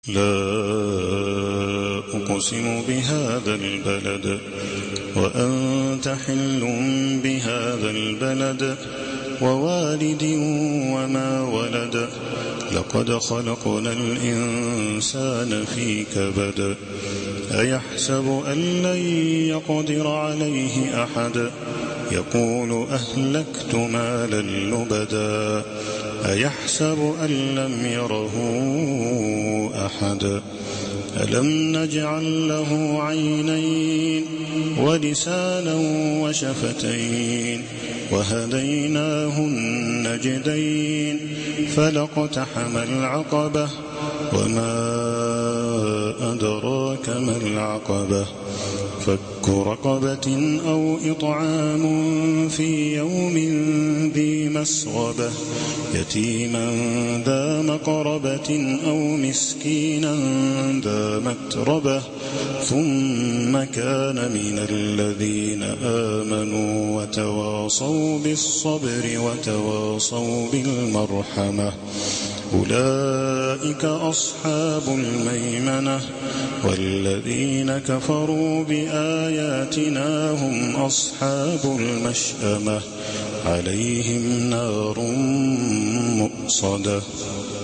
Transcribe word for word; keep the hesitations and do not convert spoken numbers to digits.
لا أقسم بهذا البلد وأنت حل بهذا البلد ووالد وما ولد لقد خلقنا الإنسان في كبد أيحسب أن لن يقدر عليه أحد يقول أهلكت مالا لبدا أيحسب أن لم يره أحد ألم نجعل له عينين ولسانا وشفتين وهديناه النجدين فلاقتحم العقبة وما أدراك ما العقبة فك رقبة أو إطعام في يوم ذي مسغبة يتيما ذا مقربة أو مسكينا ذا متربة ثم كان من الذين آمنوا وتواصوا بالصبر وتواصوا بالمرحمة أولئك أصحاب الميمنة والذين كفروا بآياتنا هم أصحاب المشأمة عليهم نار مؤصدة.